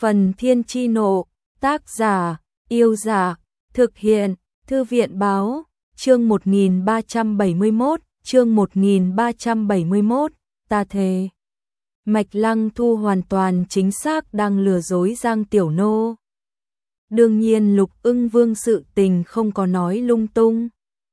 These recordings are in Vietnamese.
Phần Thiên Chi Nộ, tác giả, Yêu Giả, thực hiện, Thư viện Báo, chương 1371, ta thề. Mạch Lăng Thu hoàn toàn chính xác đang lừa dối Giang Tiểu Nô. Đương nhiên Lục Ưng Vương sự tình không có nói lung tung.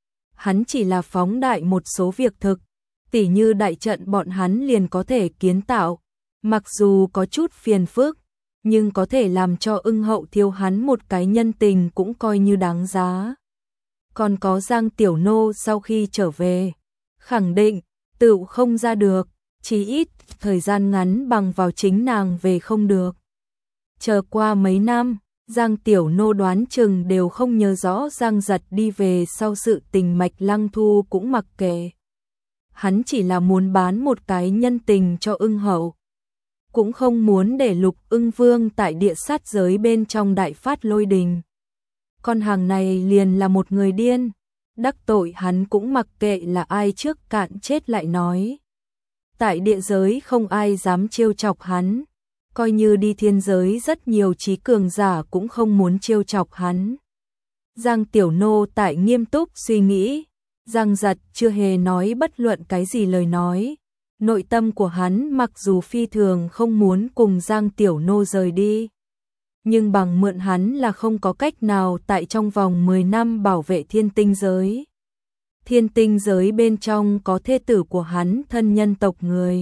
Hắn chỉ là phóng đại một số việc thực, tỉ như đại trận bọn hắn liền có thể kiến tạo, mặc dù có chút phiền phức, nhưng có thể làm cho Ưng Hậu thiếu hắn một cái nhân tình cũng coi như đáng giá. Còn có Giang Tiểu Nô sau khi trở về, khẳng định tựu không ra được, chí ít thời gian ngắn bằng vào chính nàng về không được. Chờ qua mấy năm, Giang Tiểu Nô đoán chừng đều không nhớ rõ Giang Giật đi về sau sự tình. Mạch Lăng Thu cũng mặc kệ. Hắn chỉ là muốn bán một cái nhân tình cho Ưng Hậu, cũng không muốn để Lục Ưng Vương tại địa sát giới bên trong đại phát lôi đình. Con hàng này liền là một người điên, đắc tội hắn cũng mặc kệ là ai trước cạn chết lại nói. Tại địa giới không ai dám trêu chọc hắn, coi như đi thiên giới rất nhiều trí cường giả cũng không muốn trêu chọc hắn. Giang Tiểu Nô tại nghiêm túc suy nghĩ, Giang Giật chưa hề nói bất luận cái gì lời nói. Nội tâm của hắn mặc dù phi thường không muốn cùng Giang Tiểu Nô rời đi, nhưng bằng mượn hắn là không có cách nào tại trong vòng 10 năm bảo vệ thiên tinh giới. Thiên tinh giới bên trong có thê tử của hắn thân nhân tộc người.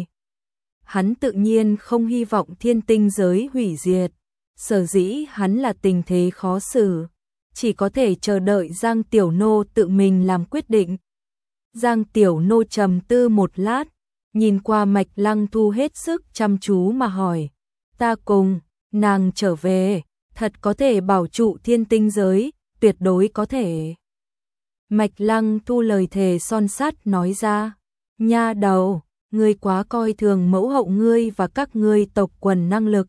Hắn tự nhiên không hy vọng thiên tinh giới hủy diệt, sở dĩ hắn là tình thế khó xử, chỉ có thể chờ đợi Giang Tiểu Nô tự mình làm quyết định. Giang Tiểu Nô trầm tư một lát, nhìn qua Mạch Lăng Thu hết sức chăm chú mà hỏi, ta cùng nàng trở về, thật có thể bảo trụ thiên tinh giới, tuyệt đối có thể. Mạch Lăng Thu lời thề son sắt nói ra, nha đầu, ngươi quá coi thường mẫu hậu ngươi và các ngươi tộc quần năng lực,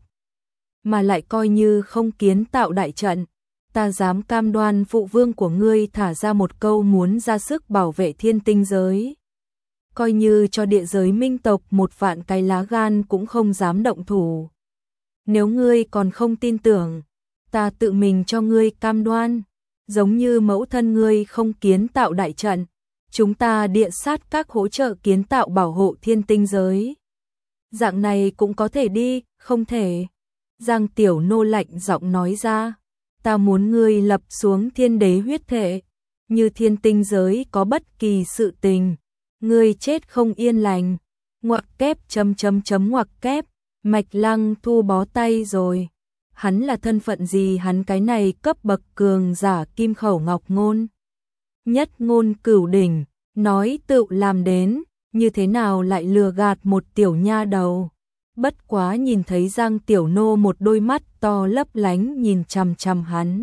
mà lại coi như không kiến tạo đại trận, ta dám cam đoan phụ vương của ngươi thả ra một câu muốn ra sức bảo vệ thiên tinh giới. Coi như cho địa giới minh tộc một vạn cái lá gan cũng không dám động thủ. Nếu ngươi còn không tin tưởng, ta tự mình cho ngươi cam đoan, giống như mẫu thân ngươi không kiến tạo đại trận, chúng ta địa sát các hỗ trợ kiến tạo bảo hộ thiên tinh giới. Dạng này cũng có thể đi, không thể. Giang Tiểu Nô lạnh giọng nói ra, ta muốn ngươi lập xuống thiên đế huyết thể, như thiên tinh giới có bất kỳ sự tình, ngươi chết không yên lành. Ngoặc kép ngoặc kép, Mạch Lăng Thu bó tay rồi. Hắn là thân phận gì, hắn cái này cấp bậc cường giả kim khẩu ngọc ngôn, nhất ngôn cửu đỉnh, nói tự làm đến, như thế nào lại lừa gạt một tiểu nha đầu. Bất quá nhìn thấy Giang Tiểu Nô một đôi mắt to lấp lánh nhìn chằm chằm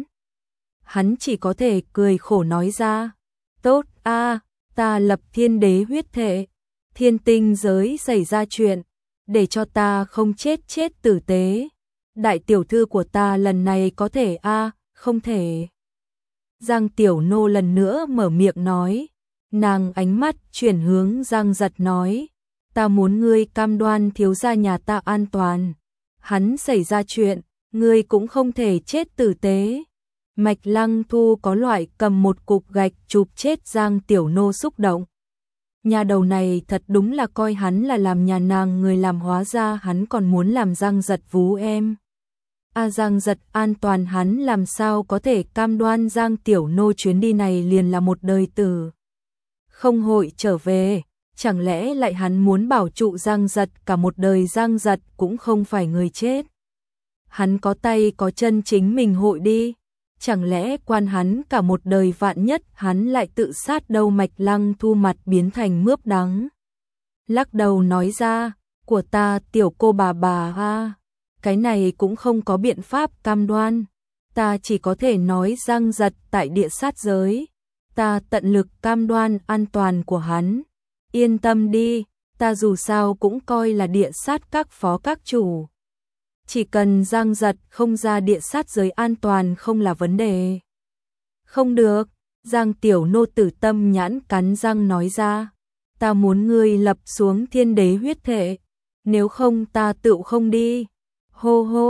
hắn chỉ có thể cười khổ nói ra, tốt a, ta lập thiên đế huyết thể, thiên tinh giới xảy ra chuyện, để cho ta không chết tử tế. Đại tiểu thư của ta lần này có thể a, không thể. Giang Tiểu Nô lần nữa mở miệng nói, nàng ánh mắt chuyển hướng Giang Giật nói, ta muốn ngươi cam đoan thiếu gia nhà ta an toàn. Hắn xảy ra chuyện, ngươi cũng không thể chết tử tế. Mạch Lăng Thu có loại cầm một cục gạch chụp chết Giang Tiểu Nô xúc động. Nhà đầu này thật đúng là coi hắn là làm nhà nàng người làm, hóa ra hắn còn muốn làm Giang Giật vú em. Giang Giật an toàn hắn làm sao có thể cam đoan Giang Tiểu Nô chuyến đi này liền là một đời tử không hội trở về, chẳng lẽ lại hắn muốn bảo trụ Giang Giật cả một đời. Giang Giật cũng không phải người chết, hắn có tay có chân chính mình hội đi, chẳng lẽ quan hắn cả một đời, vạn nhất hắn lại tự sát đâu. Mạch Lăng Thu mặt biến thành mướp đắng, lắc đầu nói ra, của ta tiểu cô bà a, cái này cũng không có biện pháp cam đoan, ta chỉ có thể nói Giang Giật tại địa sát giới, ta tận lực cam đoan an toàn của hắn. Yên tâm đi, ta dù sao cũng coi là địa sát các phó các chủ. Chỉ cần Giang Giật không ra địa sát giới an toàn không là vấn đề. Không được, Giang Tiểu Nô tử tâm nhãn cắn răng nói ra, ta muốn ngươi lập xuống thiên đế huyết thể, nếu không ta tự không đi. Hô hô,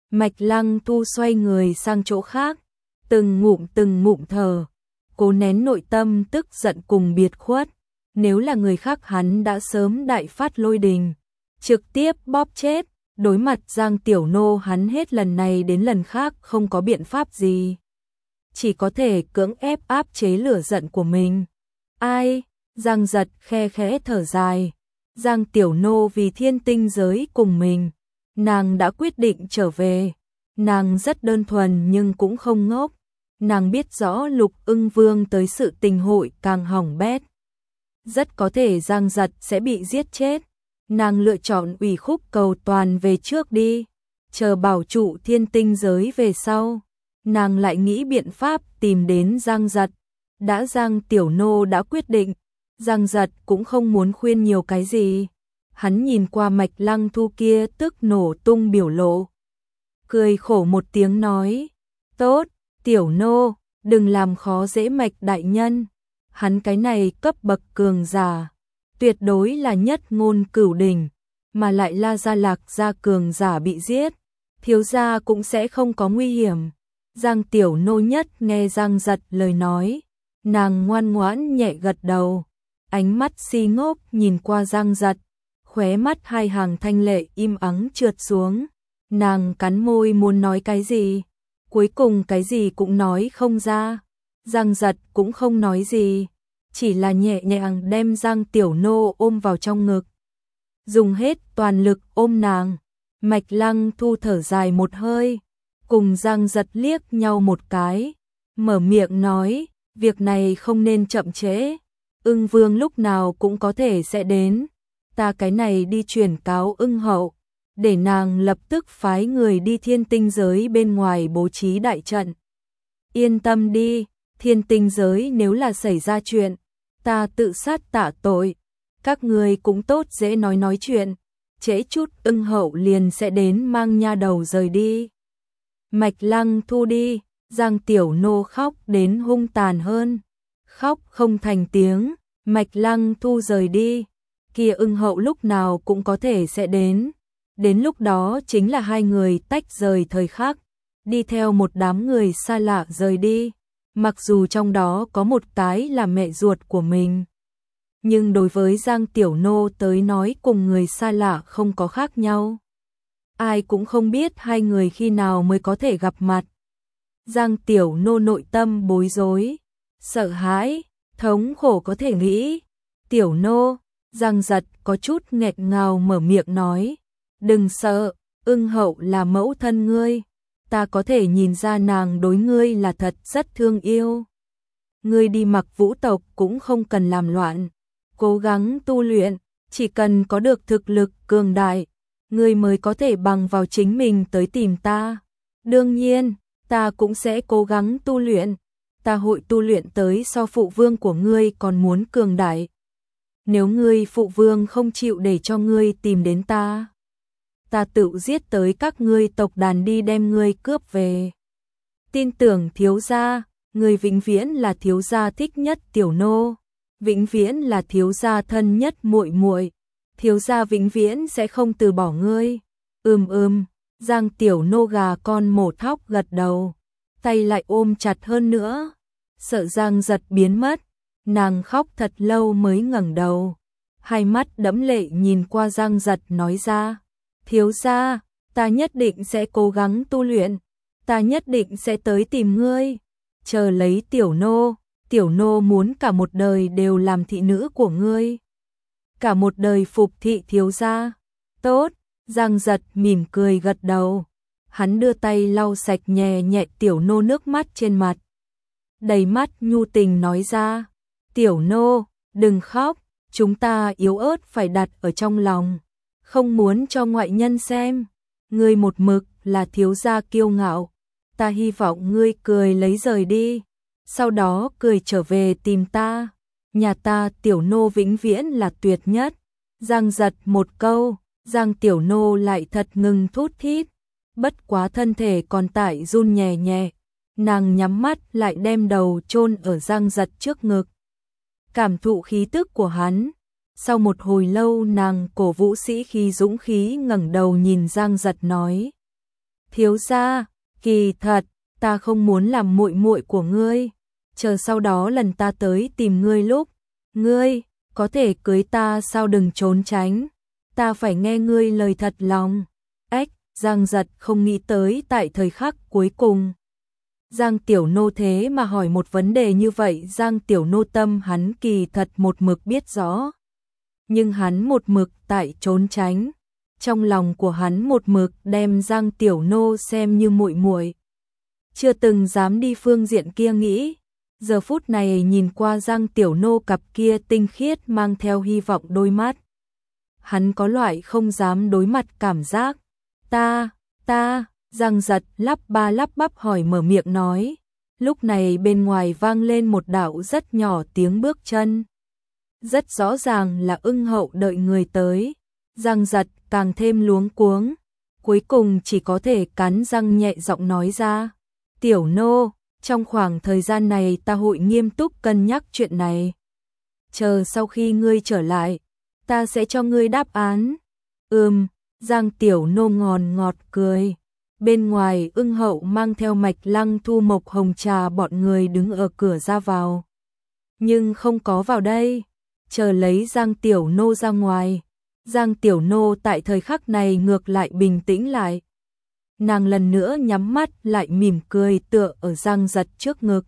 Mạch Lăng Thu xoay người sang chỗ khác, từng ngụm thở, cố nén nội tâm tức giận cùng biệt khuất. Nếu là người khác hắn đã sớm đại phát lôi đình, trực tiếp bóp chết. Đối mặt Giang Tiểu Nô hắn hết lần này đến lần khác không có biện pháp gì. Chỉ có thể cưỡng ép áp chế lửa giận của mình. Ai? Giang Giật khe khẽ thở dài. Giang Tiểu Nô vì Thiên Tinh giới cùng mình. Nàng đã quyết định trở về. Nàng rất đơn thuần nhưng cũng không ngốc. Nàng biết rõ Lục Ưng Vương tới sự tình hội càng hỏng bét. Rất có thể Giang Giật sẽ bị giết chết. Nàng lựa chọn ủy khúc cầu toàn về trước đi, chờ bảo trụ Thiên Tinh giới về sau. Nàng lại nghĩ biện pháp tìm đến Giang Giật. Đã Giang Tiểu Nô đã quyết định, Giang Giật cũng không muốn khuyên nhiều cái gì. Hắn nhìn qua Mạch Lăng Thu kia tức nổ tung biểu lộ. Cười khổ một tiếng nói, tốt, Tiểu Nô, đừng làm khó dễ Mạch đại nhân. Hắn cái này cấp bậc cường giả, tuyệt đối là nhất ngôn cửu đỉnh, mà lại La Gia Lạc gia cường giả bị giết, thiếu gia cũng sẽ không có nguy hiểm. Giang Tiểu Nô nhất nghe Giang Giật lời nói, nàng ngoan ngoãn nhẹ gật đầu, ánh mắt si ngốc nhìn qua Giang Giật, khóe mắt hai hàng thanh lệ im ắng trượt xuống. Nàng cắn môi muốn nói cái gì, cuối cùng cái gì cũng nói không ra. Giang Giật cũng không nói gì, chỉ là nhẹ nhàng đem Giang Tiểu Nô ôm vào trong ngực, dùng hết toàn lực ôm nàng. Mạch Lăng Thu thở dài một hơi, cùng Giang Giật liếc nhau một cái, mở miệng nói, việc này không nên chậm trễ, Ưng Vương lúc nào cũng có thể sẽ đến, ta cái này đi truyền cáo Ưng hậu, để nàng lập tức phái người đi Thiên Tinh giới bên ngoài bố trí đại trận. Yên tâm đi, Thiên Tinh giới nếu là xảy ra chuyện, ta tự sát tạ tội, các người cũng tốt dễ nói chuyện, trễ chút Ưng hậu liền sẽ đến mang nha đầu rời đi. Mạch Lăng Thu đi, Giang Tiểu Nô khóc đến hung tàn hơn, khóc không thành tiếng. Mạch Lăng Thu rời đi, kia Ưng hậu lúc nào cũng có thể sẽ đến lúc đó chính là hai người tách rời thời khắc, đi theo một đám người xa lạ rời đi. Mặc dù trong đó có một cái là mẹ ruột của mình, nhưng đối với Giang Tiểu Nô tới nói cùng người xa lạ không có khác nhau. Ai cũng không biết hai người khi nào mới có thể gặp mặt. Giang Tiểu Nô nội tâm bối rối, sợ hãi, thống khổ có thể nghĩ. Tiểu Nô, Giang Giật có chút nghẹt ngào mở miệng nói, đừng sợ, Ưng hậu là mẫu thân ngươi. Ta có thể nhìn ra nàng đối ngươi là thật rất thương yêu. Ngươi đi Mặc Vũ tộc cũng không cần làm loạn, cố gắng tu luyện, chỉ cần có được thực lực cường đại, ngươi mới có thể bằng vào chính mình tới tìm ta. Đương nhiên, ta cũng sẽ cố gắng tu luyện, ta hội tu luyện tới so phụ vương của ngươi còn muốn cường đại. Nếu ngươi phụ vương không chịu để cho ngươi tìm đến ta, ta tự giết tới các ngươi tộc đàn đi đem ngươi cướp về. Tin tưởng thiếu gia, ngươi vĩnh viễn là thiếu gia thích nhất Tiểu Nô, vĩnh viễn là thiếu gia thân nhất muội muội, thiếu gia vĩnh viễn sẽ không từ bỏ ngươi. Giang Tiểu Nô gà con mổ thóc gật đầu, tay lại ôm chặt hơn nữa, sợ Giang Giật biến mất, nàng khóc thật lâu mới ngẩng đầu, hai mắt đẫm lệ nhìn qua Giang Giật nói ra, thiếu gia, ta nhất định sẽ cố gắng tu luyện, ta nhất định sẽ tới tìm ngươi, chờ lấy Tiểu Nô muốn cả một đời đều làm thị nữ của ngươi, cả một đời phục thị thiếu gia. Tốt, Giang Giật mỉm cười gật đầu, hắn đưa tay lau sạch nhẹ nhẹ Tiểu Nô nước mắt trên mặt, đầy mắt nhu tình nói ra, Tiểu Nô, đừng khóc, chúng ta yếu ớt phải đặt ở trong lòng, không muốn cho ngoại nhân xem, ngươi một mực là thiếu gia kiêu ngạo, ta hy vọng ngươi cười lấy rời đi, sau đó cười trở về tìm ta, nhà ta Tiểu Nô vĩnh viễn là tuyệt nhất. Giang Giật một câu, Giang Tiểu Nô lại thật ngừng thút thít, bất quá thân thể còn tại run nhẹ nhẹ, nàng nhắm mắt lại đem đầu chôn ở Giang Giật trước ngực, cảm thụ khí tức của hắn. Sau một hồi lâu nàng cổ vũ sĩ khí dũng khí ngẩng đầu nhìn Giang Giật nói, Thiếu gia, kỳ thật, ta không muốn làm muội muội của ngươi, chờ sau đó lần ta tới tìm ngươi lúc, ngươi có thể cưới ta sao, đừng trốn tránh, ta phải nghe ngươi lời thật lòng. Ếch, Giang Giật không nghĩ tới tại thời khắc cuối cùng. Giang Tiểu Nô thế mà hỏi một vấn đề như vậy, Giang Tiểu Nô tâm hắn kỳ thật một mực biết rõ. Nhưng hắn một mực tại trốn tránh. Trong lòng của hắn một mực đem Giang Tiểu Nô xem như muội muội, chưa từng dám đi phương diện kia nghĩ. Giờ phút này nhìn qua Giang Tiểu Nô cặp kia tinh khiết mang theo hy vọng đôi mắt, hắn có loại không dám đối mặt cảm giác. Ta, Giang Giật lắp ba lắp bắp hỏi mở miệng nói. Lúc này bên ngoài vang lên một đạo rất nhỏ tiếng bước chân. Rất rõ ràng là Ưng Hậu đợi người tới. Giang Giật càng thêm luống cuống, cuối cùng chỉ có thể cắn răng nhẹ giọng nói ra. Tiểu Nô, trong khoảng thời gian này ta hội nghiêm túc cân nhắc chuyện này. Chờ sau khi ngươi trở lại, ta sẽ cho ngươi đáp án. Giang Tiểu Nô ngòn ngọt cười. Bên ngoài Ưng Hậu mang theo Mạch Lăng, Thu Mộc, Hồng Trà bọn người đứng ở cửa ra vào. Nhưng không có vào đây, chờ lấy Giang Tiểu Nô ra ngoài. Giang Tiểu Nô tại thời khắc này ngược lại bình tĩnh lại. Nàng lần nữa nhắm mắt lại mỉm cười tựa ở Giang Giật trước ngực.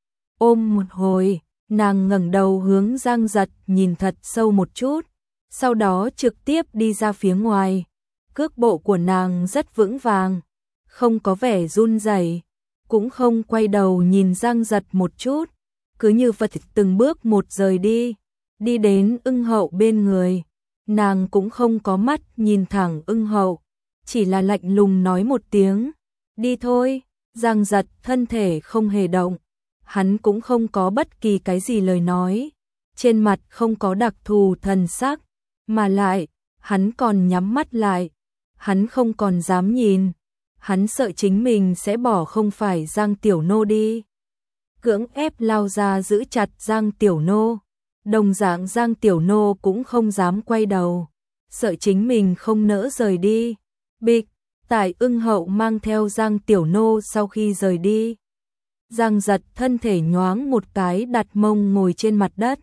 Ôm một hồi, nàng ngẩng đầu hướng Giang Giật nhìn thật sâu một chút, sau đó trực tiếp đi ra phía ngoài. Cước bộ của nàng rất vững vàng, không có vẻ run rẩy, cũng không quay đầu nhìn Giang Giật một chút, cứ như vật từng bước một rời đi, đi đến Ưng Hậu bên người. Nàng cũng không có mắt nhìn thẳng Ưng Hậu, chỉ là lạnh lùng nói một tiếng, đi thôi. Giang Giật thân thể không hề động, hắn cũng không có bất kỳ cái gì lời nói, trên mặt không có đặc thù thần sắc, mà lại, hắn còn nhắm mắt lại, hắn không còn dám nhìn, hắn sợ chính mình sẽ bỏ không phải Giang Tiểu Nô đi. Cưỡng ép lao ra giữ chặt Giang Tiểu Nô, đồng dạng Giang Tiểu Nô cũng không dám quay đầu, sợ chính mình không nỡ rời đi. Bịch, tại Ưng Hậu mang theo Giang Tiểu Nô sau khi rời đi, Giang Giật thân thể nhoáng một cái đặt mông ngồi trên mặt đất.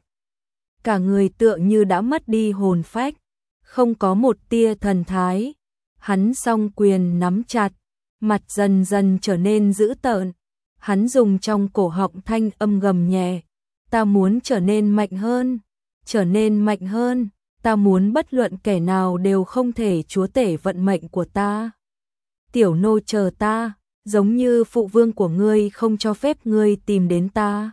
Cả người tựa như đã mất đi hồn phách, không có một tia thần thái. Hắn song quyền nắm chặt, mặt dần dần trở nên dữ tợn. Hắn dùng trong cổ họng thanh âm gầm nhẹ. Ta muốn trở nên mạnh hơn, trở nên mạnh hơn. Ta muốn bất luận kẻ nào đều không thể chúa tể vận mệnh của ta. Tiểu Nô chờ ta, giống như phụ vương của ngươi không cho phép ngươi tìm đến ta.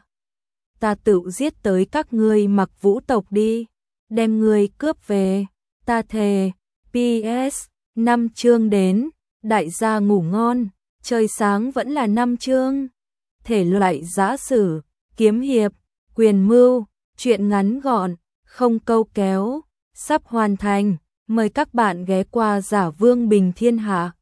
Ta tự giết tới các ngươi Mặc Vũ tộc đi, đem ngươi cướp về, ta thề. PS, 5 chương đến, đại gia ngủ ngon, trời sáng vẫn là 5 chương. Thể loại giã sử, kiếm hiệp, quyền mưu, truyện ngắn gọn, không câu kéo, sắp hoàn thành, mời các bạn ghé qua Giả Vương Bình Thiên Hạ.